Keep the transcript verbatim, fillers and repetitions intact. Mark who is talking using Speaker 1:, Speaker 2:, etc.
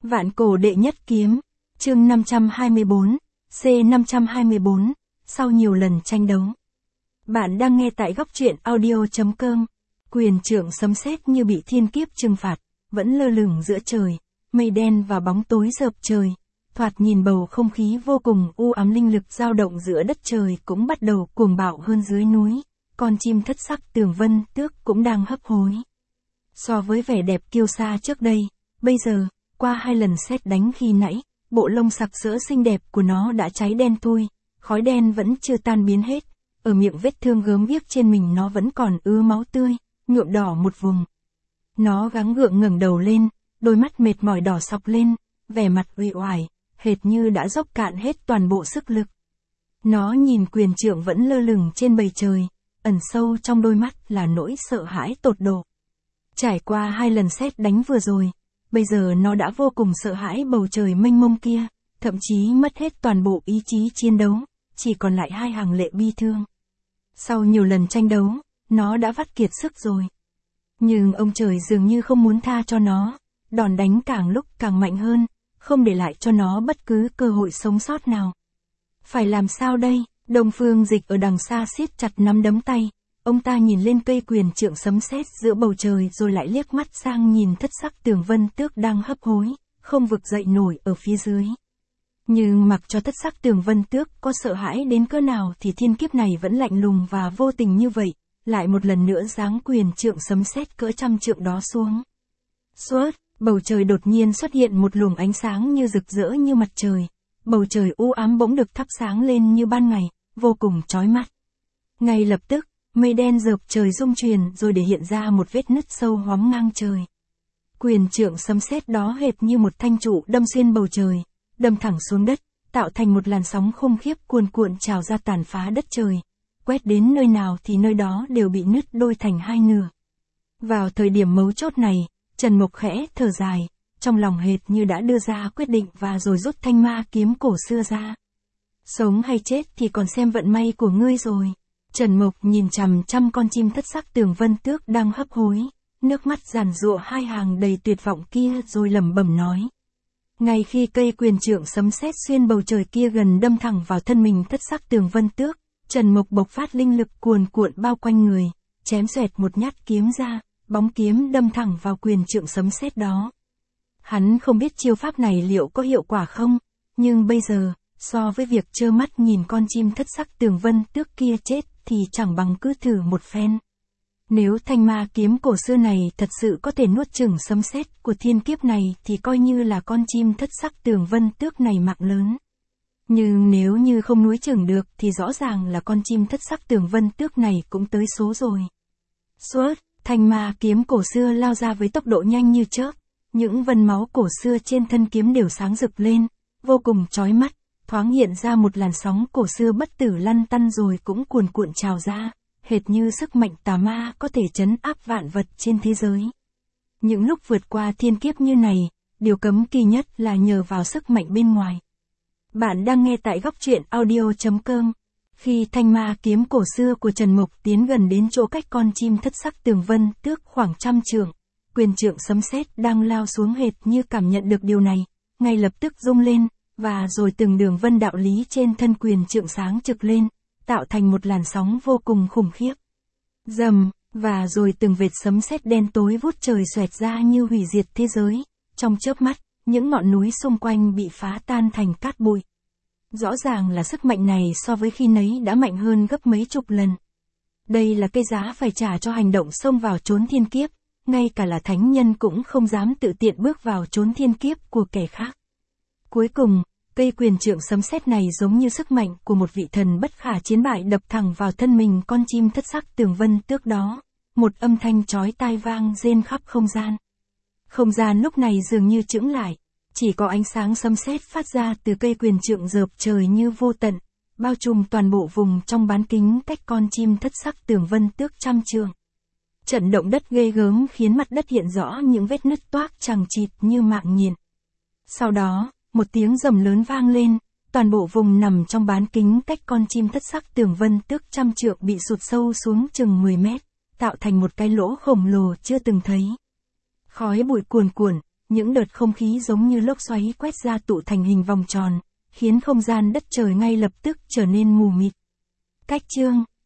Speaker 1: Vạn cổ đệ nhất kiếm, chương năm trăm hai mươi bốn, C năm trăm hai mươi bốn, sau nhiều lần tranh đấu. Bạn đang nghe tại góc truyện audio.com, quyền trượng sấm sét như bị thiên kiếp trừng phạt, vẫn lơ lửng giữa trời, mây đen và bóng tối rợp trời. Thoạt nhìn bầu không khí vô cùng u ám, linh lực dao động giữa đất trời cũng bắt đầu cuồng bạo hơn dưới núi, con chim thất sắc Tường Vân Tước cũng đang hấp hối. So với vẻ đẹp kiêu sa trước đây, bây giờ, qua hai lần sét đánh khi nãy, bộ lông sặc sỡ xinh đẹp của nó đã cháy đen thui, khói đen vẫn chưa tan biến hết, ở miệng vết thương gớm ghiếc trên mình nó vẫn còn ứa máu tươi, nhuộm đỏ một vùng. Nó gắng gượng ngẩng đầu lên, đôi mắt mệt mỏi đỏ sọc lên, vẻ mặt uể oải, hệt như đã dốc cạn hết toàn bộ sức lực. Nó nhìn quyền trượng vẫn lơ lửng trên bầu trời, ẩn sâu trong đôi mắt là nỗi sợ hãi tột độ. Trải qua hai lần sét đánh vừa rồi, bây giờ nó đã vô cùng sợ hãi bầu trời mênh mông kia, thậm chí mất hết toàn bộ ý chí chiến đấu, chỉ còn lại hai hàng lệ bi thương. Sau nhiều lần tranh đấu, nó đã vắt kiệt sức rồi. Nhưng ông trời dường như không muốn tha cho nó, đòn đánh càng lúc càng mạnh hơn, không để lại cho nó bất cứ cơ hội sống sót nào. Phải làm sao đây? Đông Phương Dịch ở đằng xa siết chặt nắm đấm tay, ông ta nhìn lên cây quyền trượng sấm sét giữa bầu trời rồi lại liếc mắt sang nhìn thất sắc Tường Vân Tước đang hấp hối, không vực dậy nổi ở phía dưới. Nhưng mặc cho thất sắc Tường Vân Tước có sợ hãi đến cỡ nào thì thiên kiếp này vẫn lạnh lùng và vô tình như vậy, lại một lần nữa giáng quyền trượng sấm sét cỡ trăm trượng đó xuống. Suốt, bầu trời đột nhiên xuất hiện một luồng ánh sáng như rực rỡ như mặt trời, bầu trời u ám bỗng được thắp sáng lên như ban ngày, vô cùng chói mắt. Ngay lập tức, mây đen rợp trời rung chuyển rồi để hiện ra một vết nứt sâu hoắm ngang trời. Quyền trượng sấm sét đó hệt như một thanh trụ đâm xuyên bầu trời, đâm thẳng xuống đất, tạo thành một làn sóng khủng khiếp cuồn cuộn trào ra tàn phá đất trời, quét đến nơi nào thì nơi đó đều bị nứt đôi thành hai nửa. Vào thời điểm mấu chốt này, Trần Mộc khẽ thở dài, trong lòng hệt như đã đưa ra quyết định và rồi rút thanh ma kiếm cổ xưa ra. Sống hay chết thì còn xem vận may của ngươi rồi. Trần Mộc nhìn chằm chằm con chim thất sắc Tường Vân Tước đang hấp hối, nước mắt giàn giụa hai hàng đầy tuyệt vọng kia rồi lẩm bẩm nói. Ngay khi cây quyền trượng sấm sét xuyên bầu trời kia gần đâm thẳng vào thân mình thất sắc Tường Vân Tước, Trần Mộc bộc phát linh lực cuồn cuộn bao quanh người, chém xoẹt một nhát kiếm ra, bóng kiếm đâm thẳng vào quyền trượng sấm sét đó. Hắn không biết chiêu pháp này liệu có hiệu quả không, nhưng bây giờ, so với việc trơ mắt nhìn con chim thất sắc Tường Vân Tước kia chết thì chẳng bằng cứ thử một phen. Nếu thanh ma kiếm cổ xưa này thật sự có thể nuốt chửng sấm sét của thiên kiếp này thì coi như là con chim thất sắc Tường Vân Tước này mạng lớn. Nhưng nếu như không nuốt chửng được thì rõ ràng là con chim thất sắc Tường Vân Tước này cũng tới số rồi. Suốt, thanh ma kiếm cổ xưa lao ra với tốc độ nhanh như chớp, những vân máu cổ xưa trên thân kiếm đều sáng rực lên, vô cùng chói mắt, thoáng hiện ra một làn sóng cổ xưa bất tử lăn tăn rồi cũng cuồn cuộn trào ra, hệt như sức mạnh tà ma có thể trấn áp vạn vật trên thế giới. Những lúc vượt qua thiên kiếp như này, điều cấm kỳ nhất là nhờ vào sức mạnh bên ngoài. Bạn đang nghe tại góc truyện audio.com. Khi thanh ma kiếm cổ xưa của Trần Mộc tiến gần đến chỗ cách con chim thất sắc Tường Vân Tước khoảng trăm trượng, quyền trượng sấm sét đang lao xuống hệt như cảm nhận được điều này, ngay lập tức rung lên, và rồi từng đường vân đạo lý trên thân quyền trượng sáng trực lên, tạo thành một làn sóng vô cùng khủng khiếp. Rầm, và rồi từng vệt sấm sét đen tối vút trời xoẹt ra như hủy diệt thế giới, trong chớp mắt, những ngọn núi xung quanh bị phá tan thành cát bụi. Rõ ràng là sức mạnh này so với khi nấy đã mạnh hơn gấp mấy chục lần. Đây là cái giá phải trả cho hành động xông vào chốn thiên kiếp, ngay cả là thánh nhân cũng không dám tự tiện bước vào chốn thiên kiếp của kẻ khác. Cuối cùng, cây quyền trượng sấm sét này giống như sức mạnh của một vị thần bất khả chiến bại đập thẳng vào thân mình con chim thất sắc Tường Vân Tước đó, một âm thanh chói tai vang rên khắp không gian. Không gian lúc này dường như chững lại, chỉ có ánh sáng sấm sét phát ra từ cây quyền trượng rợp trời như vô tận, bao trùm toàn bộ vùng trong bán kính cách con chim thất sắc Tường Vân Tước trăm trượng. Trận động đất ghê gớm khiến mặt đất hiện rõ những vết nứt toác chằng chịt như mạng nhện. Sau đó, một tiếng rầm lớn vang lên, toàn bộ vùng nằm trong bán kính cách con chim thất sắc Tường Vân Tước trăm trượng bị sụt sâu xuống chừng mười mét, tạo thành một cái lỗ khổng lồ chưa từng thấy. Khói bụi cuồn cuộn, những đợt không khí giống như lốc xoáy quét ra tụ thành hình vòng tròn, khiến không gian đất trời ngay lập tức trở nên mù mịt. Cách chương